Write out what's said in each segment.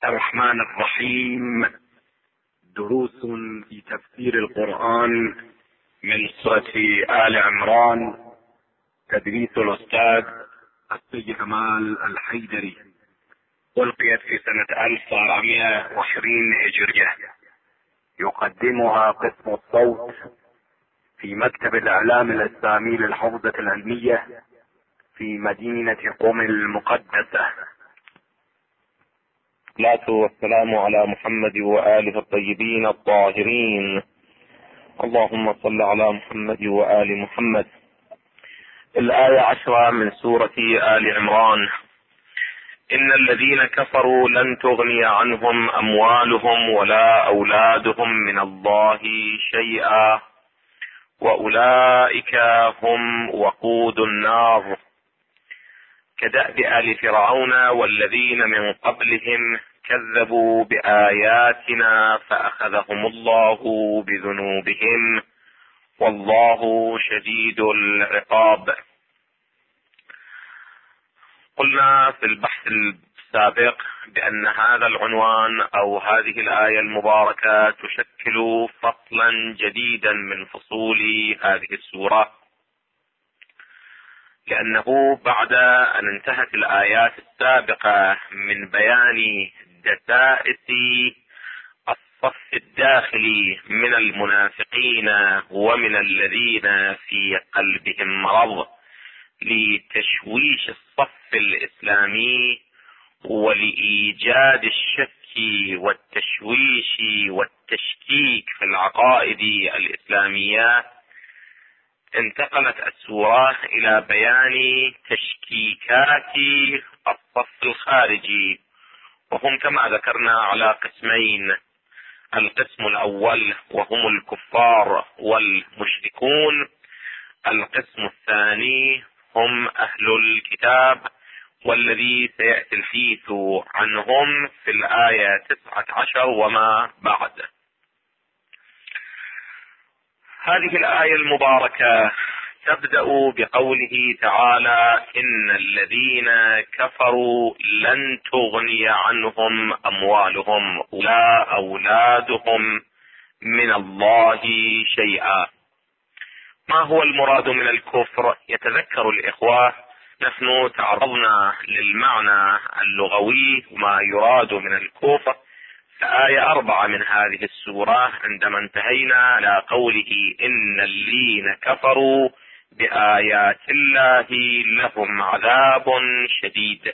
الرحمن الرحيم. دروس في تفسير القرآن من سورة آل عمران، تدريس الأستاذ السيد كمال الحيدري، ألقيت في سنة 1420 هجرية. يقدمها قسم الصوت في مكتب الإعلام الإسلامي للحوزة العلمية في مدينة قم المقدسة. الصلاة والسلام على محمد وآله الطيبين الطاهرين. اللهم صل على محمد وآل محمد. الآية 10 من سورة آل عمران: إن الذين كفروا لن تغني عنهم أموالهم ولا أولادهم من الله شيئا وأولئك هم وقود النار كدأب آل فرعون والذين من قبلهم كذبوا بآياتنا فأخذهم الله بذنوبهم والله شديد العقاب. قلنا في البحث السابق بأن هذا العنوان أو هذه الآية المباركة تشكل فصلا جديدا من فصول هذه السورة، لأنه بعد أن انتهت الآيات السابقة من بيان دسائس الصف الداخلي من المنافقين ومن الذين في قلبهم مرض لتشويش الصف الإسلامي ولإيجاد الشك والتشويش والتشكيك في العقائد الإسلامية، انتقلت السورة إلى بيان تشكيكات الصف الخارجي، وهم كما ذكرنا على قسمين: القسم الأول وهم الكفار والمشركون، القسم الثاني هم أهل الكتاب والذي سيأتي الحديث عنهم في الآية 19 وما بعد. هذه الآية المباركة تبدأ بقوله تعالى: إن الذين كفروا لن تغني عنهم أموالهم ولا أولادهم من الله شيئا. ما هو المراد من الكفر؟ يتذكر الإخوة نحن تعرضنا للمعنى اللغوي وما يراد من الكفر في آية 4 من هذه السورة، عندما انتهينا إلى قوله: إن الذين كفروا بآيات الله لهم عذاب شديد.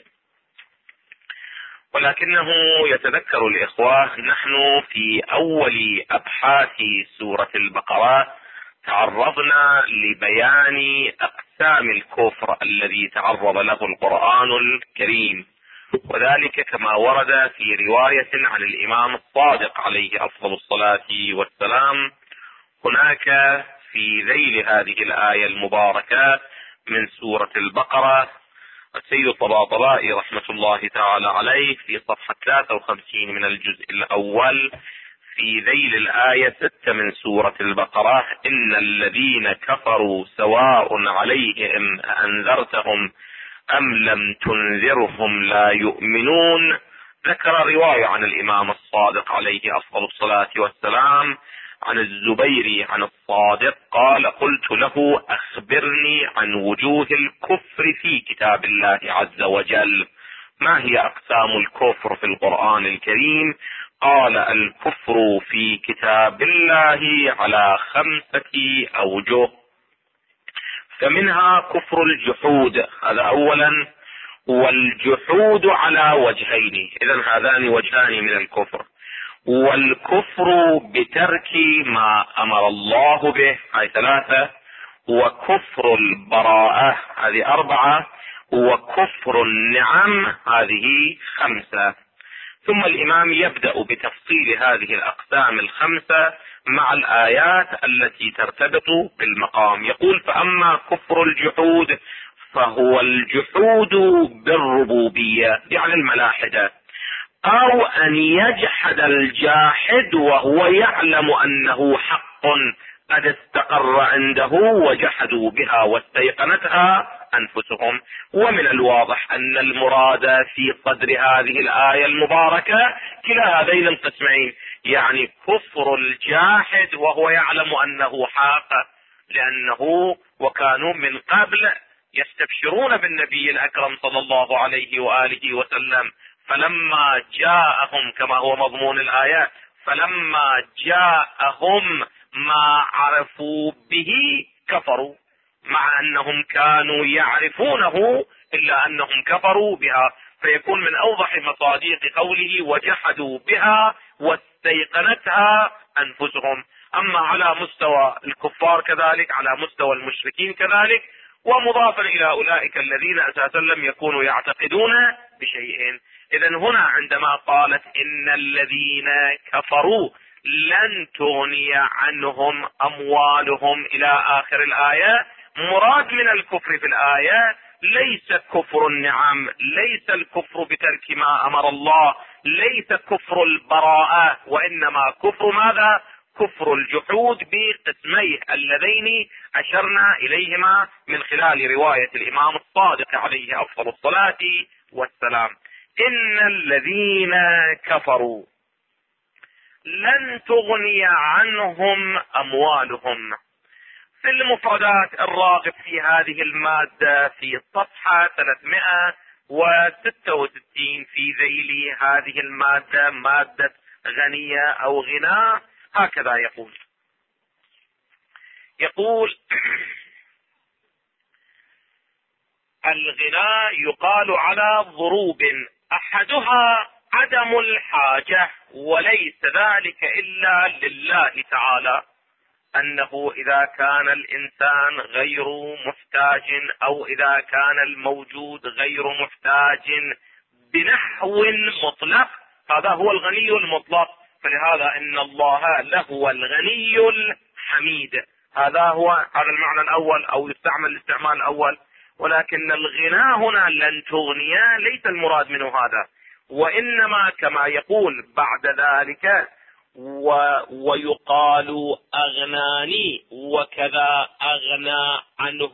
ولكنه يتذكر الإخوة نحن في أول أبحاث سورة البقرة تعرضنا لبيان أقسام الكفر الذي تعرض له القرآن الكريم، وذلك كما ورد في رواية عن الإمام الصادق عليه أفضل الصلاة والسلام. هناك في ذيل هذه الآية المباركة من سورة البقرة السيد الطباطبائي رحمة الله تعالى عليه في صفحة 53 من الجزء الأول في ذيل الآية 6 من سورة البقرة: إن الذين كفروا سواء عليهم أنذرتهم أم لم تنذرهم لا يؤمنون. ذكر رواية عن الإمام الصادق عليه أفضل الصلاة والسلام عن الزبير عن الصادق قال: قلت له: أخبرني عن وجوه الكفر في كتاب الله عز وجل، ما هي أقسام الكفر في القرآن الكريم؟ قال: الكفر في كتاب الله على 5 أوجه، فمنها كفر الجحود، هذا أولا، والجحود على وجهين، إذن هذان وجهان من الكفر، والكفر بترك ما أمر الله به، هذه 3، وكفر البراءة، هذه 4، وكفر النعم، هذه 5. ثم الإمام يبدأ بتفصيل هذه الأقسام 5 مع الآيات التي ترتبط بالمقام. يقول: فأما كفر الجحود فهو الجحود بالربوبية، يعني الملاحدة، أو أن يجحد الجاحد وهو يعلم أنه حق قد استقر عنده وجحدوا بها واستيقنتها أنفسهم. ومن الواضح أن المراد في صدر هذه الآية المباركة كلا هذين القسمين، يعني كفر الجاحد وهو يعلم أنه حاق، لأنه وكانوا من قبل يستبشرون بالنبي الأكرم صلى الله عليه وآله وسلم، فلما جاءهم كما هو مضمون الآية، فلما جاءهم ما عرفوا به كفروا، مع أنهم كانوا يعرفونه إلا أنهم كفروا بها، فيكون من أوضح مصادق قوله وجحدوا بها واستيقنتها أنفسهم. أما على مستوى الكفار كذلك، على مستوى المشركين كذلك، ومضافا إلى أولئك الذين أساسا لم يكونوا يعتقدون بشيء. إذن هنا عندما قالت إن الذين كفروا لن تغني عنهم أموالهم إلى آخر الآية، مراد من الكفر في الآية ليس كفر النعم، ليس الكفر بترك ما أمر الله، ليس كفر البراءة، وإنما كفر ماذا؟ كفر الجحود بقسميه اللذين أشرنا إليهما من خلال رواية الإمام الصادق عليه أفضل الصلاة والسلام. إن الذين كفروا لن تغني عنهم أموالهم. في المفردات الراغب في هذه المادة في صفحة 366 في ذيل هذه المادة، مادة غنية أو غناء، هكذا يقول الغناء يقال على ضروب، أحدها عدم الحاجة، وليس ذلك إلا لله تعالى، أنه إذا كان الإنسان غير محتاج أو إذا كان الموجود غير محتاج بنحو مطلق، هذا هو الغني المطلق. فلهذا إن الله لهو الغني الحميد، هذا هو على المعنى الأول أو يستعمل الاستعمال الأول. ولكن الغنى هنا لن تغني ليس المراد منه هذا، وإنما كما يقول بعد ذلك ويقال أغناني وكذا أغنى عنه،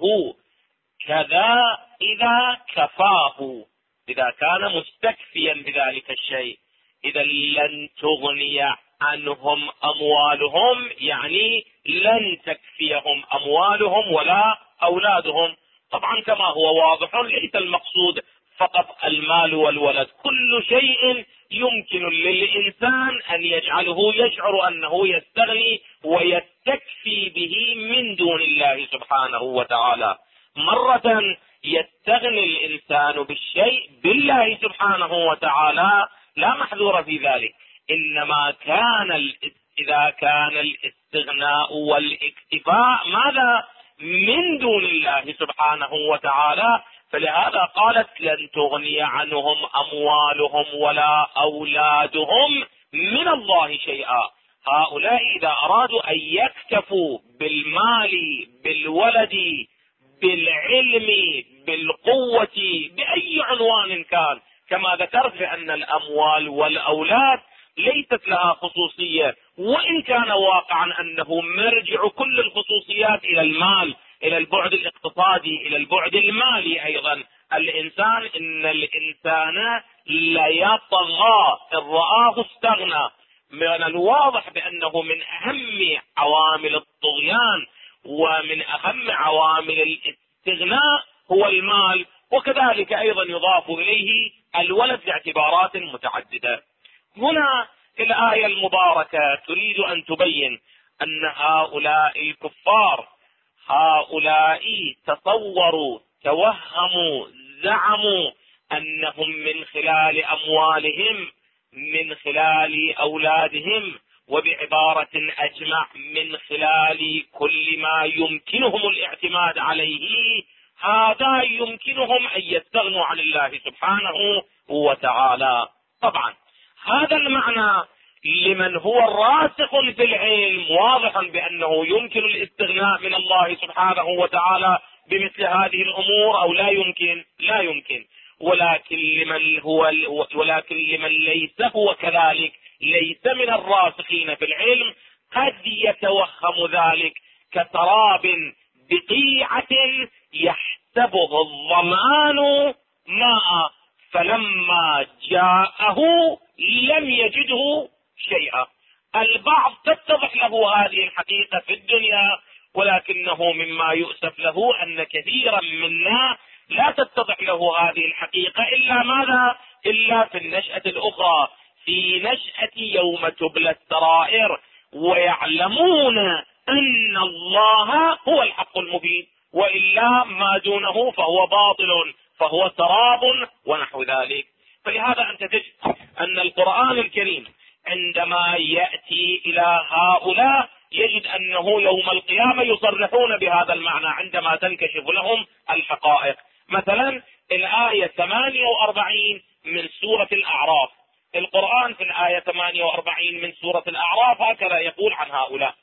كذا إذا كفاه، إذا كان مستكفيا بذلك الشيء. إذا لن تغني عنهم أموالهم يعني لن تكفيهم أموالهم ولا أولادهم. طبعا كما هو واضح ليس المقصود فقط المال والولد، كل شيء يمكن للإنسان أن يجعله يشعر أنه يستغني ويستكفي به من دون الله سبحانه وتعالى. مرة يستغني الإنسان بالشيء بالله سبحانه وتعالى لا محذور في ذلك، إنما إذا كان الاستغناء والاكتفاء ماذا؟ من دون الله سبحانه وتعالى. فلهذا قالت لن تغني عنهم أموالهم ولا أولادهم من الله شيئا. هؤلاء إذا أرادوا أن يكتفوا بالمال بالولد بالعلم بالقوة بأي عنوان كان، كما ذكرت بأن الأموال والأولاد ليست لها خصوصية، وإن كان واقعا أنه مرجع كل الخصوصيات إلى المال، إلى البعد الاقتصادي، إلى البعد المالي أيضا. إن الإنسان ليطغى إن رآه استغنى. من الواضح بأنه من أهم عوامل الطغيان ومن أهم عوامل الاستغناء هو المال، وكذلك أيضا يضاف إليه الولد باعتبارات متعددة. هنا الآية المباركة تريد أن تبين أن هؤلاء الكفار، هؤلاء تصوروا توهموا زعموا أنهم من خلال أموالهم من خلال أولادهم وبعبارة أجمع من خلال كل ما يمكنهم الاعتماد عليه، هذا يمكنهم أن يستغنوا عن الله سبحانه وتعالى. طبعا هذا المعنى لمن هو راسخ في العلم واضح بأنه يمكن الاستغناء من الله سبحانه وتعالى بمثل هذه الأمور أو لا يمكن. ولكن لمن ليس هو كذلك، ليس من الراسخين في العلم، قد يتوهم ذلك كسراب بقيعة يحسبه الظمآن ماء فلما جاءه لم يجده شيئا. البعض تتضح له هذه الحقيقة في الدنيا، ولكنه مما يؤسف له أن كثيرا منا لا تتضح له هذه الحقيقة إلا ماذا؟ إلا في النشأة الأخرى، في نشأة يوم تبلى السرائر ويعلمون أن الله هو الحق المبين، وإلا ما دونه فهو باطل، فهو سراب ونحو ذلك. فلهذا أنت تجد أن القرآن الكريم عندما يأتي إلى هؤلاء يجد أنه يوم القيامة يصرحون بهذا المعنى عندما تنكشف لهم الحقائق. مثلا الآية 48 من سورة الأعراف، القرآن في الآية 48 من سورة الأعراف هكذا يقول عن هؤلاء.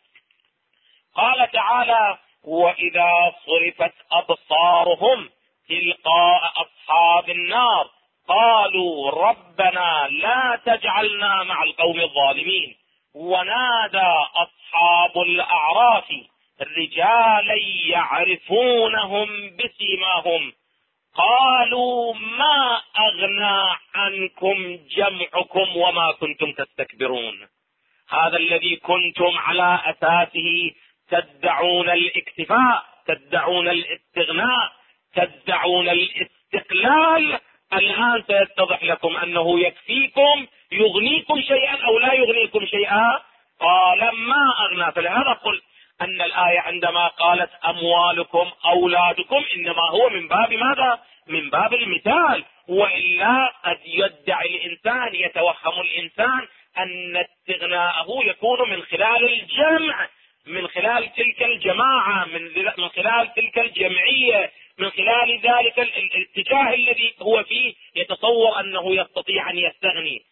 قال تعالى: وإذا صرفت أبصارهم تلقاء أصحاب النار قالوا ربنا لا تجعلنا مع القوم الظالمين. ونادى أصحاب الأعراف رجالا يعرفونهم بسيماهم قالوا ما أغنى عنكم جمعكم وما كنتم تستكبرون. هذا الذي كنتم على أساسه تدعون الاكتفاء، تدعون الاستغناء، تدعون الاستقلال، الآن سيتضح لكم أنه يكفيكم، يغنيكم شيئا أو لا يغنيكم شيئا. قال ما أغنى. فلهذا قل أن الآية عندما قالت أموالكم أولادكم إنما هو من باب ماذا؟ من باب المثال، وإلا قد يدعي الإنسان، يتوهم الإنسان أن استغناءه يكون من خلال الجمع، من خلال تلك الجماعة، من خلال تلك الجمعية، من خلال ذلك الاتجاه الذي هو فيه يتصور أنه يستطيع أن يستغني.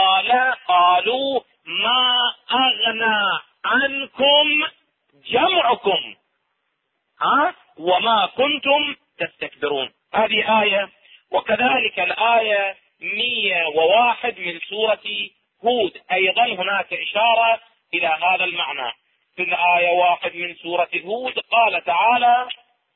قالوا ما أغنى عنكم جمعكم وما كنتم تستكبرون. هذه آية. وكذلك الآية 101 من سورة هود أيضا هناك إشارة إلى هذا المعنى. في الآية 1 من سورة هود قال تعالى: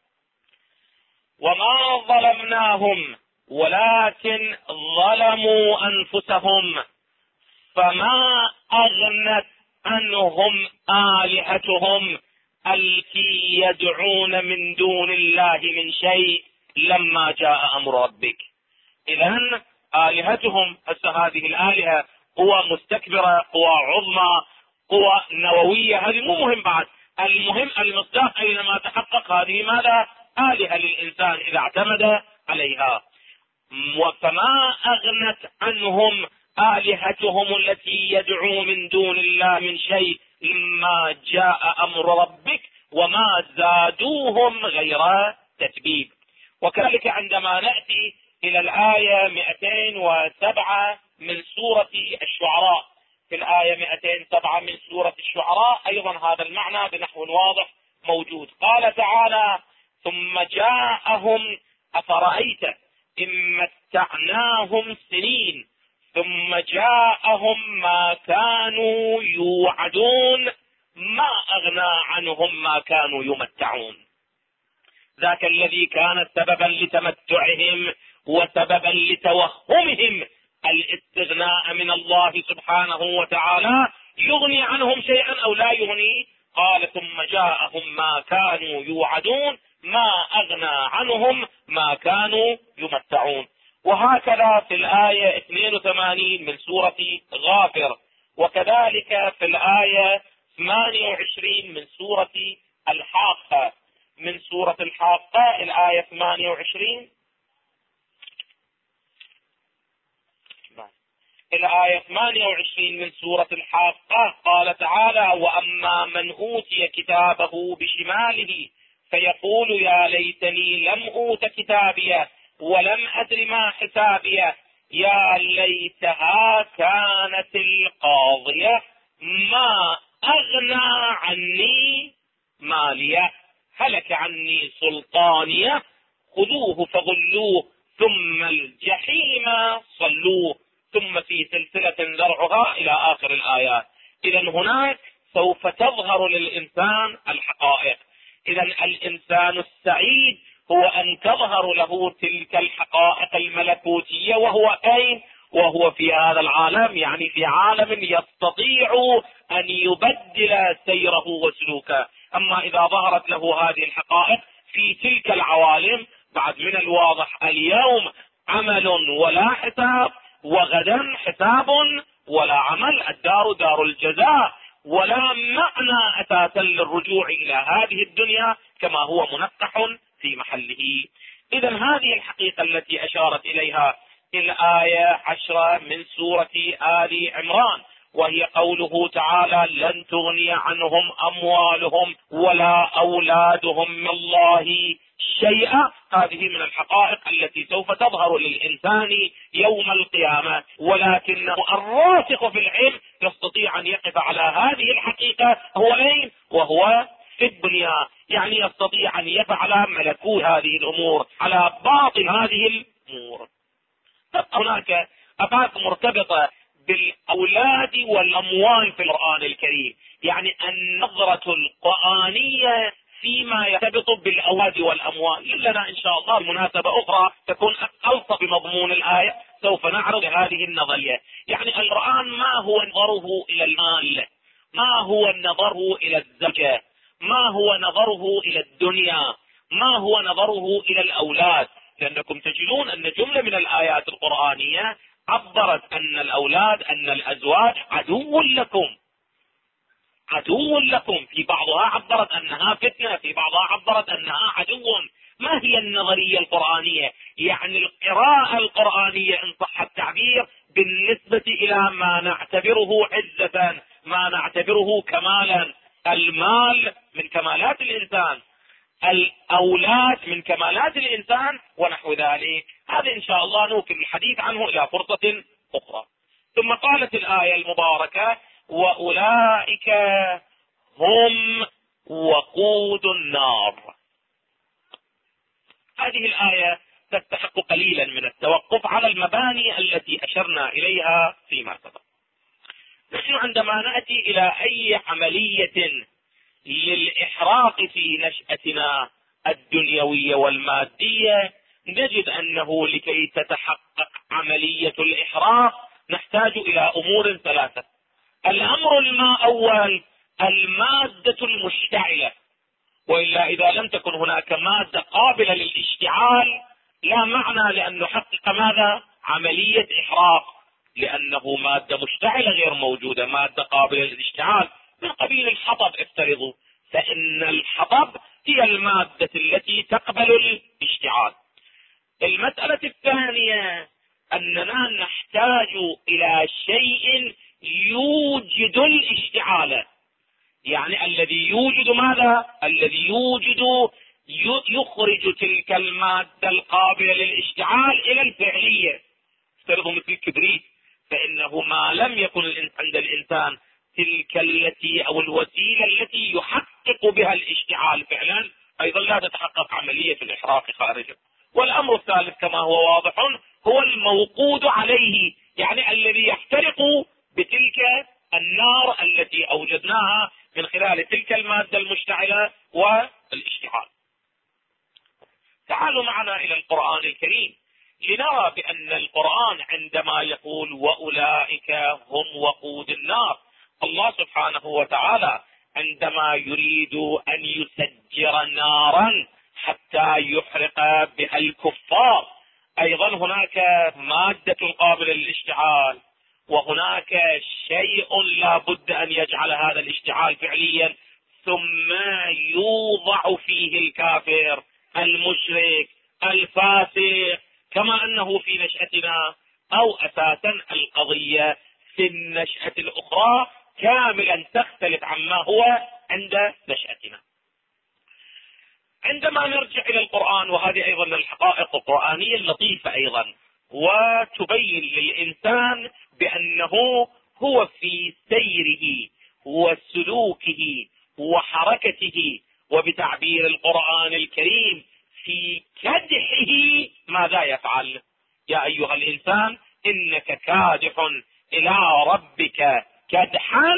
وما ظلمناهم ولكن ظلموا أنفسهم فما أغنت عنهم آلهتهم التي يدعون من دون الله من شيء لما جاء أمر ربك. إذن آلهتهم، هذه الآلهة قوى مستكبرة، قوى عظمى، قوى نووية، هذه مو مهم بعد، المهم المصداق أينما تحقق هذه ماذا؟ آلهة للإنسان إذا اعتمد عليها. فما أغنت عنهم آلهتهم التي يدعو من دون الله من شيء لما جاء أمر ربك وما زادوهم غير تتبيب. وكذلك عندما نأتي إلى الآية 207 من سورة الشعراء، في الآية 207 من سورة الشعراء أيضا هذا المعنى بنحو واضح موجود. قال تعالى: ثم جاءهم أفرأيت إن متعناهم سنين ثم جاءهم ما كانوا يوعدون ما أغنى عنهم ما كانوا يمتعون. ذاك الذي كان سببا لتمتعهم وسببا لتوهمهم الاستغناء من الله سبحانه وتعالى يغني عنهم شيئا أو لا يغني. قال: ثم جاءهم ما كانوا يوعدون ما أغنى عنهم ما كانوا يمتعون. وهكذا في الآية 82 من سورة غافر، وكذلك في الآية 28 من سورة الحاقة، من سورة الحاقة الآية 28 الآية 28 من سورة الحاقة قال تعالى: وأما من أوتي كتابه بشماله فيقول يا ليتني لم أوت كتابيه ولم أدر ما حسابيه يا ليتها كانت القاضية ما أغنى عني ماليه هلك عني سلطانيه خذوه فغلوه ثم الجحيم صلوه ثم في سلسلة ذرعها إلى آخر الآيات. إذا هناك سوف تظهر للإنسان الحقائق. إذا الإنسان السعيد هو أن تظهر له تلك الحقائق الملكوتية، وهو أين؟ وهو في هذا العالم، يعني في عالم يستطيع أن يبدل سيره وسلوكه. أما إذا ظهرت له هذه الحقائق في تلك العوالم، بعد من الواضح اليوم عمل ولا حساب، وغدا حساب ولا عمل، الدار دار الجزاء، ولا معنى أساسا للرجوع إلى هذه الدنيا كما هو منقح في محله. إذا هذه الحقيقة التي أشارت إليها الآية 10 من سورة آل عمران، وهي قوله تعالى: لن تغني عنهم أموالهم ولا أولادهم من الله شيئا. هذه من الحقائق التي سوف تظهر للإنسان يوم القيامة، ولكنه الراسخ في العلم يستطيع أن يقف على هذه الحقيقة. هو أين؟ وهو في الدنيا، يعني يستطيع أن يفعل ملكوت هذه الأمور على باطن هذه الأمور. هناك أبعاد مرتبطة بالأولاد والأموال في القرآن الكريم، يعني النظرة القرآنية فيما يرتبط بالأولاد والأموال. لنا إن شاء الله مناسبة أخرى تكون ألطف بمضمون الآية، سوف نعرض هذه النظرية. يعني القرآن ما هو نظره إلى المال، ما هو نظره إلى الزوجة، ما هو نظره إلى الدنيا، ما هو نظره إلى الأولاد. لأنكم تجدون أن جملة من الآيات القرآنية عبرت أن الأولاد، أن الأزواج عدو لكم، عدو لكم. في بعضها عبرت أنها فتنة، في بعضها عبرت أنها عدو. ما هي النظرية القرآنية؟ يعني القراءة القرآنية إن صح التعبير بالنسبة إلى ما نعتبره عزة، ما نعتبره كمالا. المال من كمالات الإنسان، الأولاد من كمالات الإنسان، ونحو ذلك. هذا إن شاء الله نوكل الحديث عنه إلى فرصة أخرى. ثم قالت الآية المباركة: وأولئك هم وقود النار. هذه الآية تستحق قليلا من التوقف على المباني التي أشرنا إليها فيما سبق. نحن عندما نأتي إلى أي عملية للإحراق في نشأتنا الدنيوية والمادية، نجد أنه لكي تتحقق عملية الإحراق نحتاج إلى أمور ثلاثة. الأمر الأول المادة المشتعلة، وإلا إذا لم تكن هناك مادة قابلة للاشتعال لا معنى لأن نحقق ماذا؟ عملية إحراق، لأنه مادة مشتعلة غير موجودة، مادة قابلة للاشتعال من قبيل الحطب افترضوا، فإن الحطب هي المادة التي تقبل الاشتعال. المسألة الثانية أننا نحتاج إلى شيء يوجد الاشتعال، يعني الذي يوجد ماذا؟ الذي يوجد يخرج تلك المادة القابلة للاشتعال إلى الفعلية. افترضوا مثل الكبريت، فإنه ما لم يكن عند الإنسان تلك التي أو الوسيلة التي يحقق بها الاشتعال فعلا، أيضا لا تتحقق عملية الإحراق خارجه. والأمر الثالث كما هو واضح هو الموقود عليه، يعني الذي يحترق بتلك النار التي أوجدناها من خلال تلك المادة المشتعلة والاشتعال. تعالوا معنا إلى القرآن الكريم لنرى بأن القرآن عندما يقول وأولئك هم وقود النار، الله سبحانه وتعالى عندما يريد أن يسجر نارا حتى يحرق بها الكفار، أيضا هناك مادة قابلة للاشتعال، وهناك شيء لا بد أن يجعل هذا الاشتعال فعليا، ثم يوضع فيه الكافر المشرك الفاسق، كما أنه في نشأتنا، أو أساسا القضية في النشأة الأخرى كاملا تختلف عما هو عند نشأتنا. عندما نرجع إلى القرآن، وهذه أيضا الحقائق القرآنية اللطيفة أيضا، وتبين للإنسان بأنه هو في سيره وسلوكه وحركته، وبتعبير القرآن الكريم في كدحه ماذا يفعل؟ يا أيها الإنسان إنك كادح إلى ربك كدحا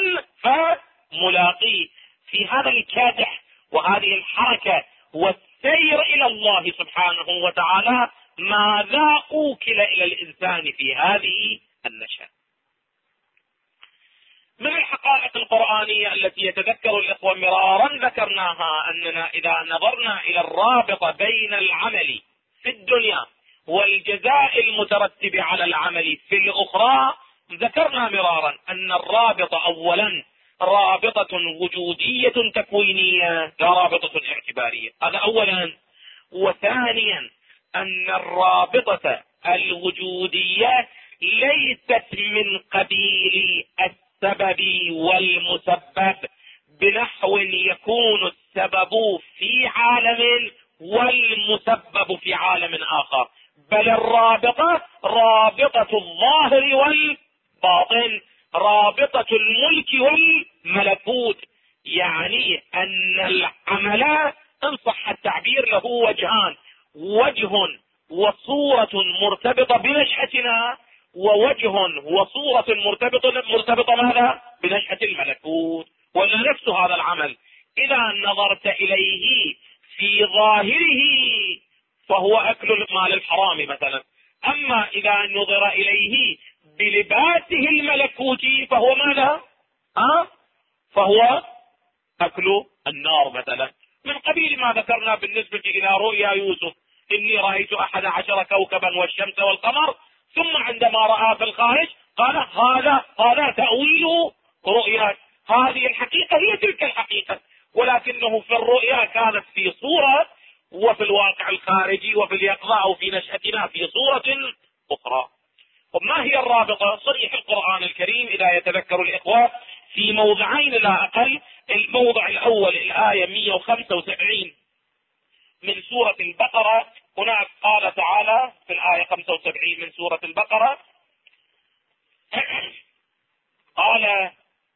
فملاقيه. في هذا الكادح وهذه الحركة والسير إلى الله سبحانه وتعالى ماذا أوكل إلى الإنسان في هذه النشأة. من الحقائق القرآنية التي يتذكر الإخوة مرارا ذكرناها أننا إذا نظرنا إلى الرابطة بين العمل في الدنيا والجزاء المترتب على العمل في الأخرى، ذكرنا مرارا أن الرابطة أولا رابطة وجودية تكوينية لا رابطة اعتبارية، هذا أولا. وثانيا أن الرابطة الوجودية ليست من قبيل السبب والمسبب بنحو يكون السبب في عالم والمسبب في عالم آخر، بل الرابطة رابطة الظاهر والباطن، رابطة الملك والملكوت. يعني أن العمل إن صح التعبير له وجهان، وجه وصورة مرتبطة بنشأتنا، ووجه وصورة مرتبطة ماذا؟ بنشأة الملكوت. ونفس هذا العمل إذا نظرت إليه في ظاهره فهو أكل المال الحرام مثلا، أما إذا نظر إليه بلباسه الملكوتي فهو ماذا؟ فهو أكل النار مثلا، من قبيل ما ذكرنا بالنسبة إلى رؤيا يوسف: إني رأيت 11 كوكبا والشمس والقمر، ثم عندما رأى في الخارج قال هذا تأويل رؤيا. هذه الحقيقة هي تلك الحقيقة، ولكنه في الرؤيا كانت في صورة، وفي الواقع الخارجي وفي اليقظة أو في نشأتنا في صورة أخرى. وما هي الرابطة؟ صريح القرآن الكريم إذا يتذكر الإخوة في موضعين لا أقل. الموضع الأول الآية 175 من سورة البقرة، هناك قال تعالى في الآية 75 من سورة البقرة قال: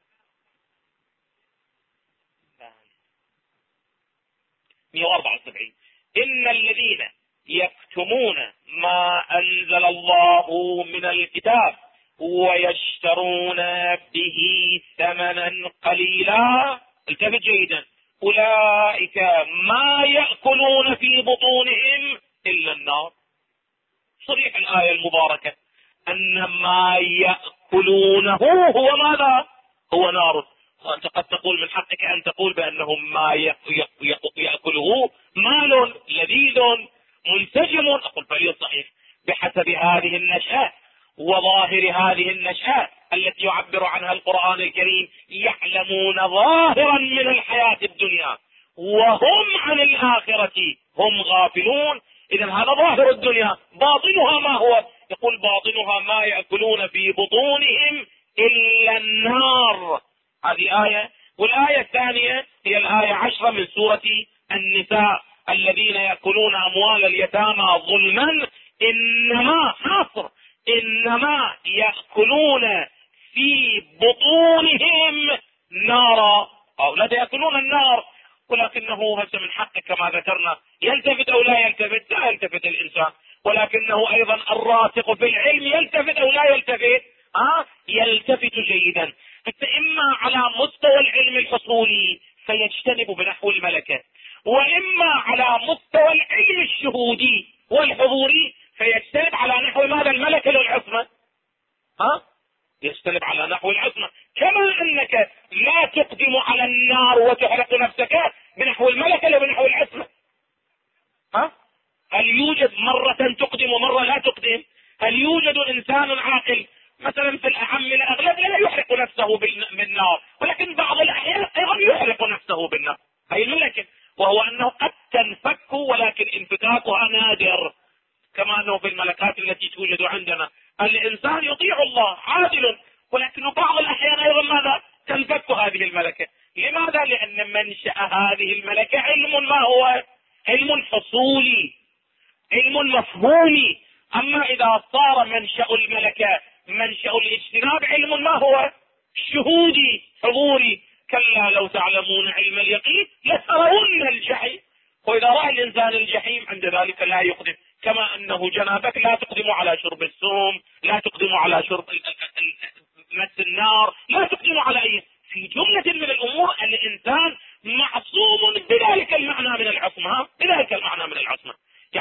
إن الذين يكتمون ما أنزل الله من الكتاب ويشترون به ثمنا قليلا، التفت جيدا، أولئك ما يأكلون في بطونهم إلا النار. صريح الآية المباركة أن ما يأكلونه هو ماذا؟ هو نار. وأنت قد تقول من حقك أن تقول بأنهم ما يأكله مال لذيذ منسجم، أقول بل صحيح بحسب هذه النشأة وظاهر هذه النشأة التي يعبر عنها القرآن الكريم. يعلمون ظاهرا من الحياة الدنيا وهم عن الآخرة هم غافلون. إذا هذا ظاهر الدنيا، باطنها ما هو؟ يقول باطنها ما يأكلون في بطونهم إلا النار. هذه آية. والآية الثانية هي الآية 10 من سورة النساء: الذين يأكلون أموال اليتامى ظلما إنما يأكلون في بطونهم نارا، أو لا يأكلون النار. ولكنه هسه من حقه كما ذكرنا يلتفت أو لا يلتفت، لا يلتفت الإنسان، ولكنه أيضا الراسخ في العلم يلتفت أو لا يلتفت، يلتفت جيدا. إما على مستوى العلم الحصولي فيجتنب بنحو الملكة، وإما على مستوى العلم الشهودي والحضوري فيجتنب على نحو ماذا؟ الملكة للعصمة. يجتنب على نحو العصمة، كما أنك لا تقدم على النار وتحرق نفسك بنحو الملكة لا بنحو العصمة. هل يوجد مرة تقدم ومرة لا تقدم؟ هل يوجد إنسان عاقل مثلا في الأعم الأغلب لا يحرق نفسه بالنار، ولكن بعض الأحيان أيضا يحرق نفسه بالنار، هي الملكة، وهو أنه قد تنفك ولكن انفكاكها نادر، كما أنه في الملكات التي توجد عندنا الإنسان يطيع الله عادل، ولكن بعض الأحيان أيضا ماذا؟ تنفك هذه الملكة. لماذا؟ لأن منشأ هذه الملكة علم، ما هو؟ علم حصولي، علم مفهومي. أما إذا صار منشأ الملكة منشأ الاجتناب علم ما هو؟ شهودي حضوري. كلا لو تعلمون علم اليقين لترون الجحيم. وإذا رأى الإنسان الجحيم عند ذلك لا يقدم، كما أنه جنابك لا تقدم على شرب السوم، لا تقدم على شرب مس النار، لا تقدم على أي في جملة من الأمور. الإنسان معصوم بذلك المعنى من العصمة، بذلك المعنى من العصمة.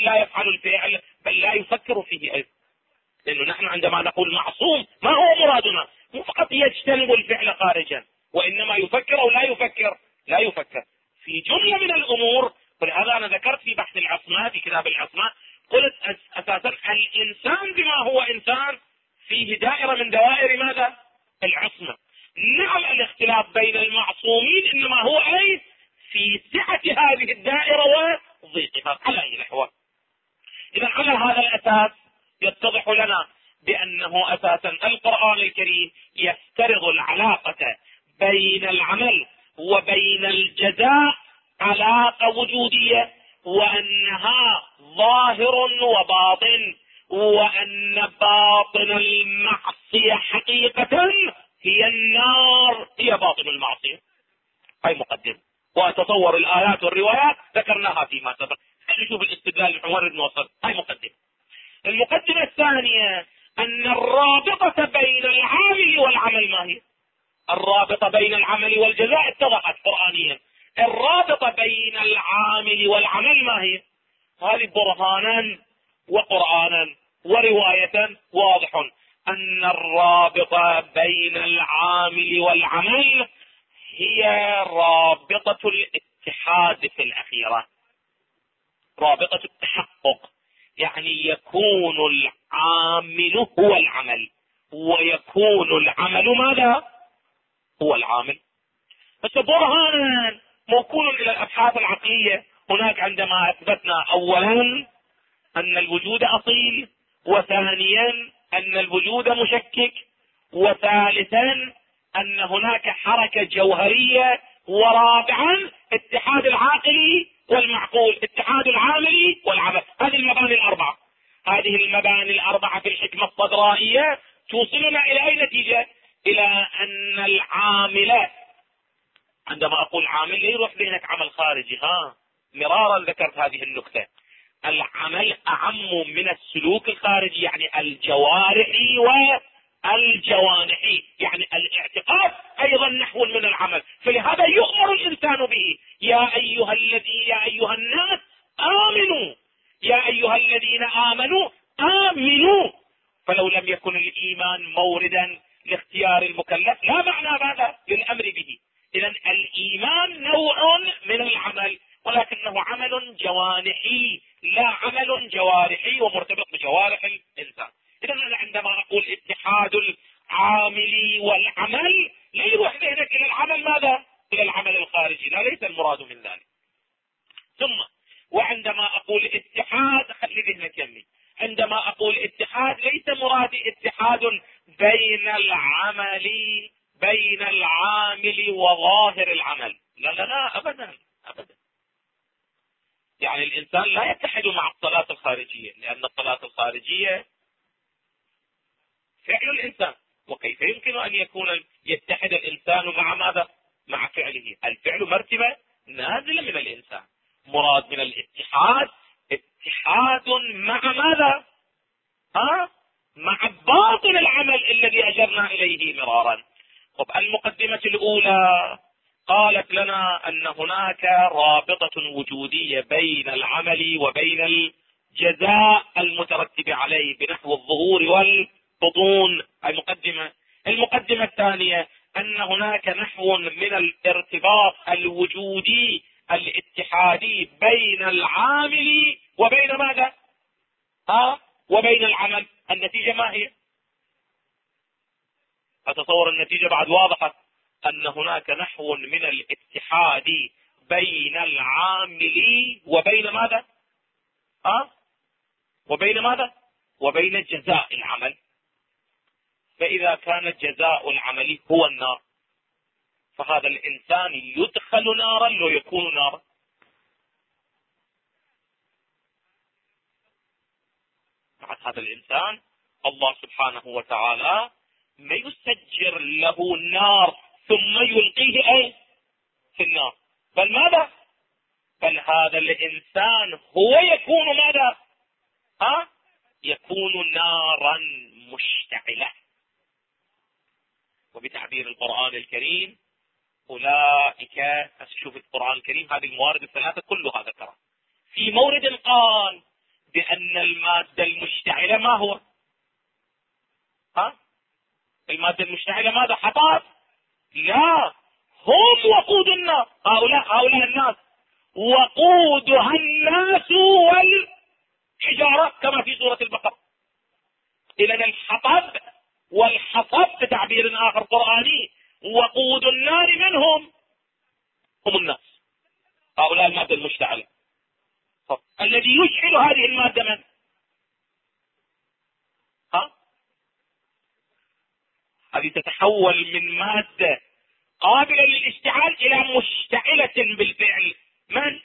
لا يفعل الفعل بل لا يفكر فيه أيضا. لأنه نحن عندما نقول معصوم ما هو مرادنا؟ مو فقط يجتنب الفعل خارجا، وإنما يفكر أو لا يفكر؟ لا يفكر في جملة من الأمور. ولهذا أنا ذكرت في بحث العصمة في كتاب العصمة، قلت أساسا الإنسان بما هو إنسان فيه دائرة من دوائر ماذا؟ العصمة. نعم الاختلاف بين المعصومين إنما هو أي في سعة هذه الدائرة وضيقها على أي الأحوال. إذا على هذا الأساس يتضح لنا بأنه أساسا القرآن الكريم يفترض العلاقة بين العمل وبين الجزاء علاقة وجودية، وأنها ظاهر وباطن، وأن باطن المعصية حقيقة هي النار، هي باطن المعصية. هاي مقدمة، وأتصور الآيات والروايات ذكرناها فيما سبق. نشوف الاستدلال المورد نوصل. هاي مقدمة. المقدمة الثانية أن الرابطة بين العامل والعمل ما هي؟ الرابطة بين العمل والجزاء اتضحت قرآنيا. الرابطة بين العامل والعمل ما هي؟ هذه برهانا وقرآنا ورواية واضح أن الرابطة بين العامل والعمل هي رابطة الاتحاد في الأخيرة، رابطة التحقق. يعني يكون العامل هو العمل ويكون العمل ماذا؟ هو العامل. بس برهانا موكول إلى الأبحاث العقلية. هناك عندما أثبتنا أولا أن الوجود أصيل، وثانيا أن الوجود مشكك، وثالثا أن هناك حركة جوهرية، ورابعا اتحاد العاقل والمعقول، اتحاد العامل والعمل. هذه المباني الأربعة. هذه المباني الأربعة في الحكمة الصدرائية توصلنا إلى أي نتيجة؟ إلى أن العامل، عندما أقول عامل لا يروح بينك عمل خارجي، مرارا ذكرت هذه النكتة. العمل أعم من السلوك الخارجي، يعني الجوارحي والجوانحي، يعني الاعتقاد أيضا نحو من العمل. فلهذا يؤمر الإنسان به: يا أيها الناس آمنوا، يا أيها الذين آمنوا آمنوا. فلو لم يكن الإيمان موردا لاختيار المكلف لا معنى ماذا؟ للأمر به. إذن الإيمان نوع من العمل، ولكنه عمل جوانحي لا عمل جوارحي ومرتبط بجوارح الإنسان. إذن أنا عندما أقول اتحاد العامل والعمل لا يروح ذهنك إلى العمل ماذا؟ إلى العمل الخارجي، لا، ليس المراد من ذلك. ثم وعندما أقول اتحاد، خلي ذهنك يمي، عندما أقول اتحاد ليس مرادي اتحاد بين العامل وظاهر العمل، لا لا لا، أبدا أبدا. يعني الإنسان لا يتحد مع الصلاة الخارجية، لأن الصلاة الخارجية فعل الإنسان، وكيف يمكن أن يتحد الإنسان مع ماذا؟ مع فعله. الفعل مرتبة نازلة من الإنسان. مراد من الاتحاد اتحاد مع ماذا؟ مع باطن العمل الذي أشرنا إليه مرارا. طب المقدمة الأولى قالت لنا أن هناك رابطة وجودية بين العمل وبين الجزاء المترتب عليه بنحو الظهور والبطون. المقدمة الثانية أن هناك نحو من الارتباط الوجودي الاتحادي بين العامل وبين ماذا؟ وبين العمل. النتيجة ما هي؟ أتصور النتيجة بعد واضحة، أن هناك نحو من الاتحاد بين العامل وبين ماذا؟ وبين ماذا؟ وبين جزاء العمل. فإذا كان جزاء العمل هو النار، فهذا الإنسان يدخل نارا لو يكون نارا. بعد هذا الإنسان الله سبحانه وتعالى ما يسجر له النار ثم يلقيه في النار، بل ماذا؟ بل هذا الإنسان هو يكون ماذا؟ يكون نارا مشتعلة. وبتعبير القرآن الكريم أولئك، شوف القرآن الكريم هذه الموارد الثلاثة كلها ذكرها. في مورد قال بأن المادة المشتعلة ما هو؟ المادة المشتعلة ماذا؟ حطب؟ لا، هم وقود النار. هؤلاء الناس وقودها الناس والحجارة كما في سورة البقرة. إذا الحطب والحطب بتعبير آخر قرآني، وقود النار منهم هم الناس، هؤلاء المادة المشتعلة. الذي يشعل هذه المادة من؟ هذه تتحول من مادة قابلة للاشتعال إلى مشتعلة بالفعل. من؟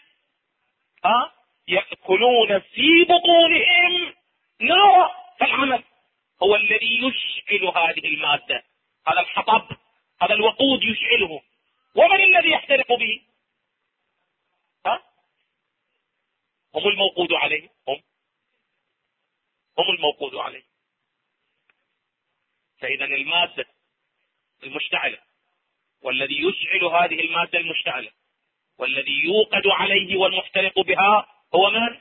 يأكلون في بطونهم نارا. فالعمل هو الذي يشعل هذه المادة، هذا الحطب، هذا الوقود يشعله. ومن الذي يحترق به؟ هم الموقود عليه، هم الموقود عليه. فإذا المادة المشتعلة والذي يشعل هذه المادة المشتعلة والذي يوقد عليه والمحترق بها هو من؟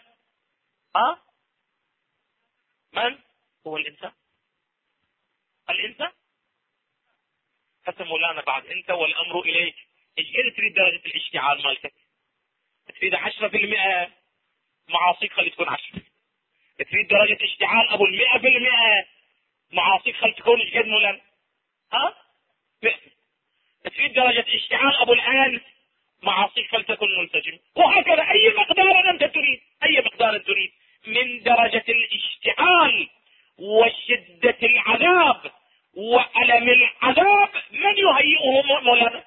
من؟ هو الإنسان. الإنسان. حتى مولانا بعد أنت والأمر إليك، إيش تريد درجة الاشتعال مالتك؟ تريد 10% معاصيك خلي تكون 10. تريد درجة اشتعال أبو 100% معاصيك خلي تكون ايش قد مولانا؟ 100. تريد درجة اشتعال أبو الآن معاصيك فلتكن ملتزم. وهكذا أي مقدار أنت تريد، أي مقدار تريد من درجة الاشتعال وشدة العذاب وألم العذاب، من يهيئه مولانا؟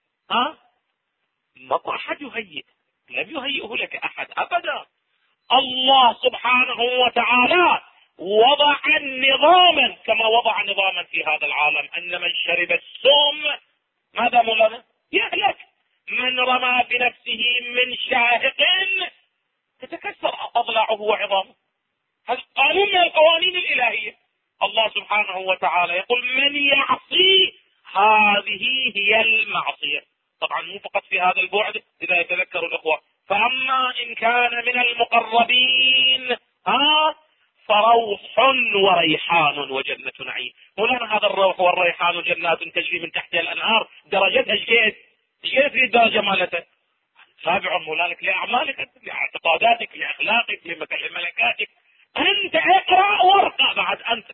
ماكو أحد يهيئ، لم يهيئه لك أحد أبدا. الله سبحانه وتعالى وضع نظاما كما وضع نظاما في هذا العالم، أن من شرب السم ماذا مولانا؟ يهلك. من رمى بنفسه من شاهق تتكسر أضلاعه وعظامه. هذا قانون من القوانين الإلهية. الله سبحانه وتعالى يقول من يعصي هذه هي المعصية. طبعا مو فقط في هذا البعد إذا يتذكر الأخوة. فأما إن كان من المقربين فروح وريحان وجنة نعيم. مولانا هذا الروح والريحان وجنات تجري من تحتها الأنهار درجتها ايش في الدرجة مالتها؟ تابع مولانا لأعمالك، لاعتقاداتك، لأخلاقك، لملكاتك. أنت اقرأ وارقى بعد أنت.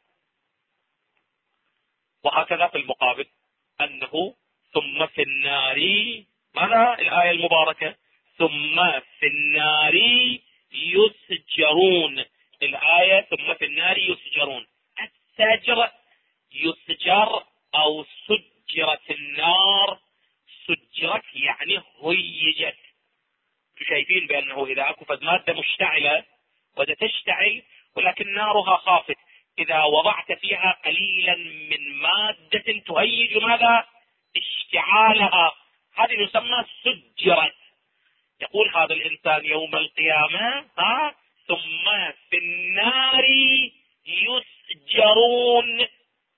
وهكذا في المقابل أنه ثم في النار، ماذا الآية المباركة؟ ثم في النار يسجرون. الآية ثم في النار يسجرون. السجر يسجر أو سجرت النار. سجرت يعني هيجت. شايفين بأنه إذا أكفت مادة مشتعلة وتشتعل ولكن نارها خافت، إذا وضعت فيها قليلا من مادة تهيج ماذا؟ اشتعالها. هذه يسمى سجرت. يقول هذا الإنسان يوم القيامة ثم في النار يسجرون.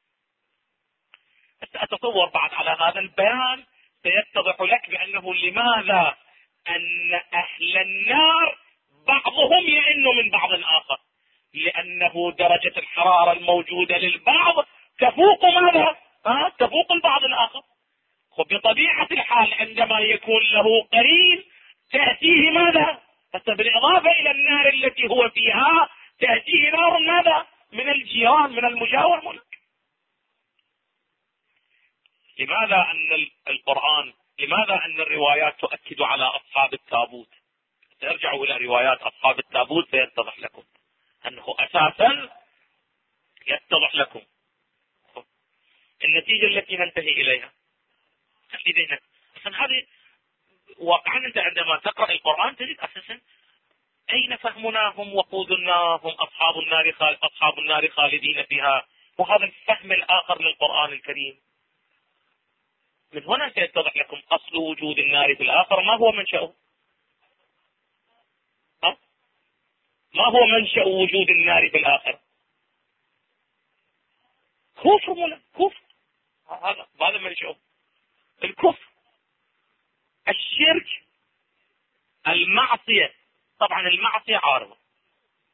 أتصور بعد على هذا البيان سيتضح لك بأنه لماذا أن أهل النار بعضهم يئن من بعض آخر، لأنه درجة الحرارة الموجودة للبعض تفوق ماذا؟ تفوق البعض الآخر. وبطبيعة الحال عندما يكون له قرين تأتيه ماذا؟ بالإضافة إلى النار التي هو فيها تأتيه نار ماذا؟ من الجيران، من المجاور. لماذا أن القرآن، لماذا أن الروايات تؤكد على أصحاب التابوت؟ ترجعوا إلى روايات أصحاب التابوت سيتضح لكم أنه أساسا يتضح لكم النتيجة التي ننتهي إليها. هذه واقعا أنت عندما تقرأ القرآن تجد أساسا أين فهمنا؟ هم وقود النار، هم أصحاب النار خالدين فيها. وهذا الفهم الآخر للقرآن الكريم. من هنا سيتضح لكم أصل وجود النار في الآخر ما هو منشأه. ما هو منشأ وجود النار في الآخر؟ كفر. هذا منشأه الكفر، الشرك، المعصية. طبعا المعصية عارضة،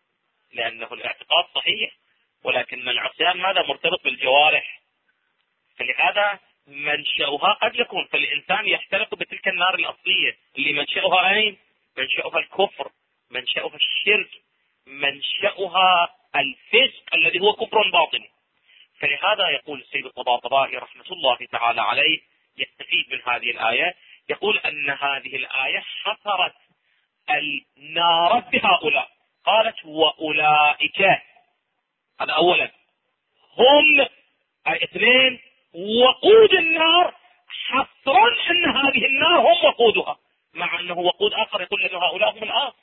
لأنه الاعتقاد صحيح، ولكن العصيان ماذا؟ مرتبط بالجوارح، فلهذا منشأها قد يكون، فالإنسان يحترق بتلك النار الأصلية اللي منشأها أين؟ منشأها الكفر، منشأها الشرك، منشأها الفسق الذي هو كفر باطني. فلهذا يقول السيد الطباطبائي رحمة الله تعالى عليه يستفيد من هذه الآية، يقول أن هذه الآية حصرت النار بهؤلاء، قالت وأولئك، هذا أولا، هم اثنين وقود النار، حصرا أن هذه النار هم وقودها، مع أنه وقود آخر يقول أن هؤلاء هم الأصل.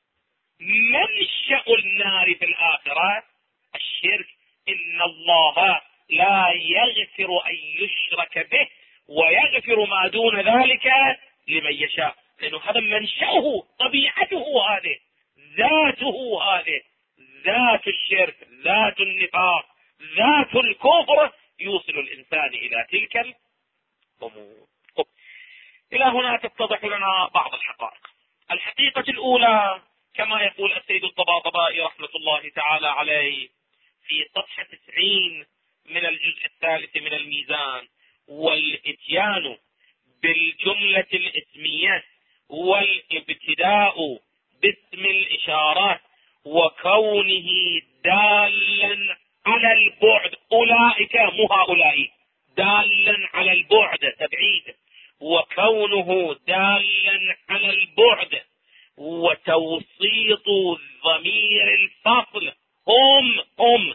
منشأ النار في الآخرة الشرك، إن الله لا يغفر أن يشرك به ويغفر ما دون ذلك لمن يشاء، لأنه هذا منشأه، طبيعته هذه، ذاته هذه، ذات الشرك، ذات النفاق، ذات الكفر، يوصل الإنسان إلى تلك الأمور. إلى هنا تتضح لنا بعض الحقائق. الحقيقة الأولى كما يقول السيد الطباطبائي رحمة الله تعالى عليه في صفحة 90 من الجزء الثالث من الميزان: والإتيان بالجملة الاسمية والابتداء باسم الإشارات وكونه دالا على البعد، أولئك مو هؤلاء، دالا على البعد تبعيد، وكونه دالا على البعد، وتوسيط ضمير الفصل هم،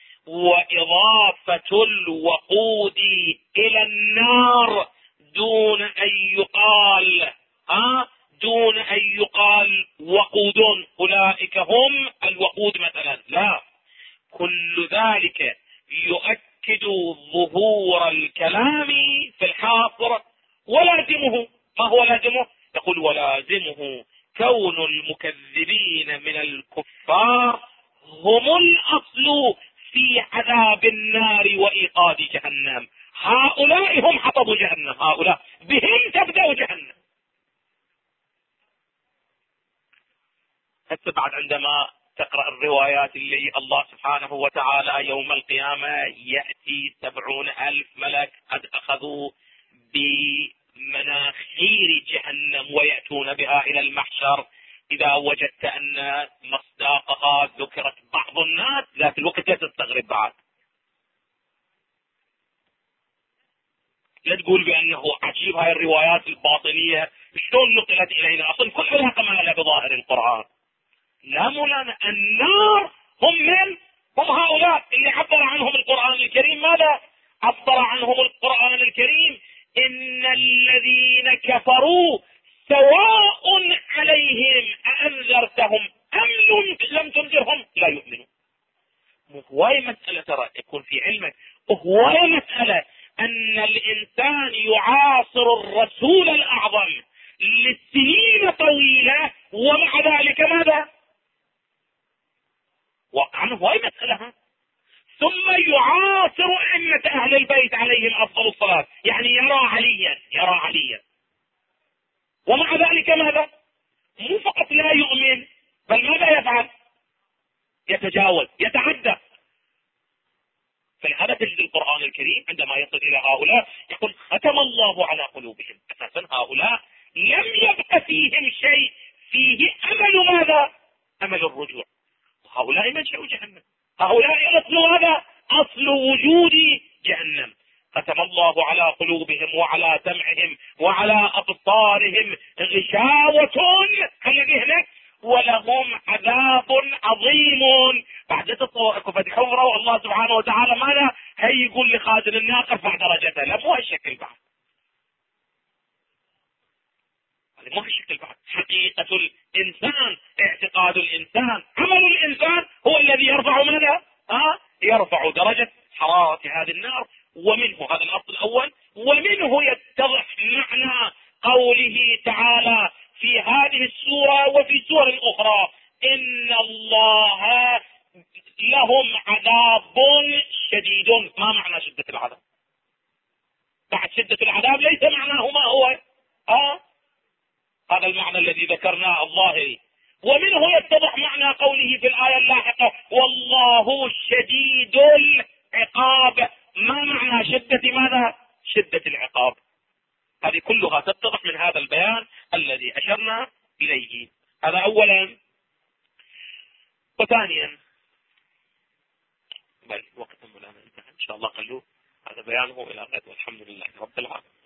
وإضافة الوقود إلى النار دون أن يقال وقود، أولئك هم الوقود مثلا، لا، كل ذلك يؤكد ظهور الكلام في الحاصر، ولازمه، ما هو لازمه؟ يقول ولازمه كون المكذبين من الكفار هم الأصل في عذاب النار وإيقاد جهنم، هؤلاء هم حطب جهنم، هؤلاء بهم تبدأ جهنم. حتى بعد عندما تقرأ الروايات اللي الله سبحانه وتعالى يوم القيامة يأتي 70,000 ملك قد أخذوا بمناخير جهنم ويأتون بها إلى المحشر، إذا وجدت أن مصداقها ذكرت بعض الناس ذات الوقت لا تستغرب بعد، لا تقول بأنه عجيب هاي الروايات الباطنية شلون نقلت إلينا، أصلا كلها كما بظاهر القرآن. لا مولانا، النار هم هؤلاء اللي عبر عنهم القرآن الكريم. ماذا عبر عنهم القرآن الكريم؟ إن الذين كفروا سواء عليهم أأنذرتهم أم لم تنذرهم لا يؤمنون. هواي مسألة ترى يكون في علمك، هواي مسألة أن الإنسان يعاصر الرسول الأعظم لسنين طويلة ومع ذلك ماذا؟ وقعا هواي مسألة. ثم يعاصر أئمة أهل البيت عليهم أفضل الصلاة، يعني يرى عليا ومع ذلك ماذا؟ مو فقط لا يؤمن، بل ماذا يفعل؟ يتجاوز، يتعدى. فلهذا تجد القرآن الكريم عندما يصل إلى هؤلاء يقول ختم الله على قلوبهم. أساسا هؤلاء لم يبقى فيهم شيء فيه أمل ماذا؟ أمل الرجوع. هؤلاء منشأ جهنم، هؤلاء أصل ماذا؟ أصل وجود جهنم. ختم الله على قلوبهم وعلى سمعهم وعلى أبصارهم غشاوة على ذهنك ولهم عذاب عظيم. بعد فتخوروا الله سبحانه وتعالى ماذا؟ هي يقول لخازن الناقة ارفع درجته، لا مو هالشكل بعد، مو هالشكل بعد. حقيقة الإنسان، اعتقاد الإنسان، عمل الإنسان هو الذي يرفع ماذا؟ يرفع درجة حرارة هذه النار. ومنه هذا الأصل الأول، ومنه يتضح معنى قوله تعالى في هذه السورة وفي سور أخرى إن الله لهم عذاب شديد. ما معنى شدة العذاب؟ بعد شدة العذاب ليس معناه ما هو هذا المعنى الذي ذكرناه الظاهري. ومنه يتضح معنى قوله في الآية اللاحقة والله شديد العقاب. ما معنى شدة ماذا؟ شدة العقاب. هذه كلها تتضح من هذا البيان الذي أشرنا إليه. هذا أولا. وثانيا، بل وقت الآن انتهى إن شاء الله، قالوا هذا بيانه إلى غد، والحمد لله رب العالمين.